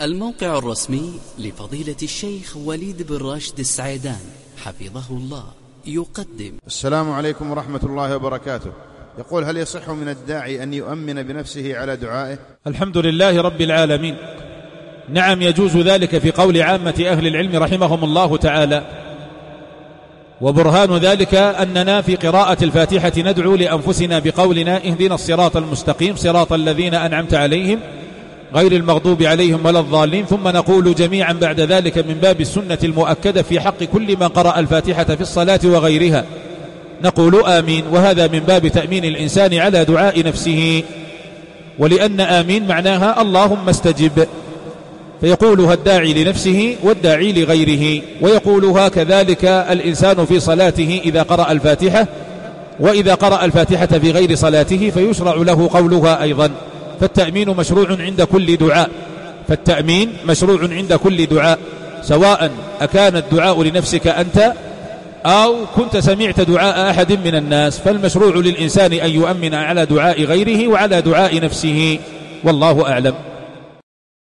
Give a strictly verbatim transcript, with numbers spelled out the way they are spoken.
الموقع الرسمي لفضيلة الشيخ وليد بن راشد السعيدان حفظه الله يقدم. السلام عليكم ورحمة الله وبركاته. يقول: هل يصح من الداعي أن يؤمن بنفسه على دعائه؟ الحمد لله رب العالمين. نعم، يجوز ذلك في قول عامة أهل العلم رحمهم الله تعالى، وبرهان ذلك أننا في قراءة الفاتحة ندعو لأنفسنا بقولنا: اهدنا الصراط المستقيم صراط الذين أنعمت عليهم غير المغضوب عليهم ولا الضالين، ثم نقول جميعا بعد ذلك من باب السنة المؤكدة في حق كل من قرأ الفاتحة في الصلاة وغيرها، نقول آمين، وهذا من باب تأمين الإنسان على دعاء نفسه، ولأن آمين معناها اللهم استجب، فيقولها الداعي لنفسه والداعي لغيره، ويقولها كذلك الإنسان في صلاته إذا قرأ الفاتحة، وإذا قرأ الفاتحة في غير صلاته فيشرع له قولها أيضا. فالتأمين مشروع عند كل دعاء فالتأمين مشروع عند كل دعاء سواء أكان الدعاء لنفسك أنت أو كنت سمعت دعاء أحد من الناس، فالمشروع للإنسان أن يؤمن على دعاء غيره وعلى دعاء نفسه، والله أعلم.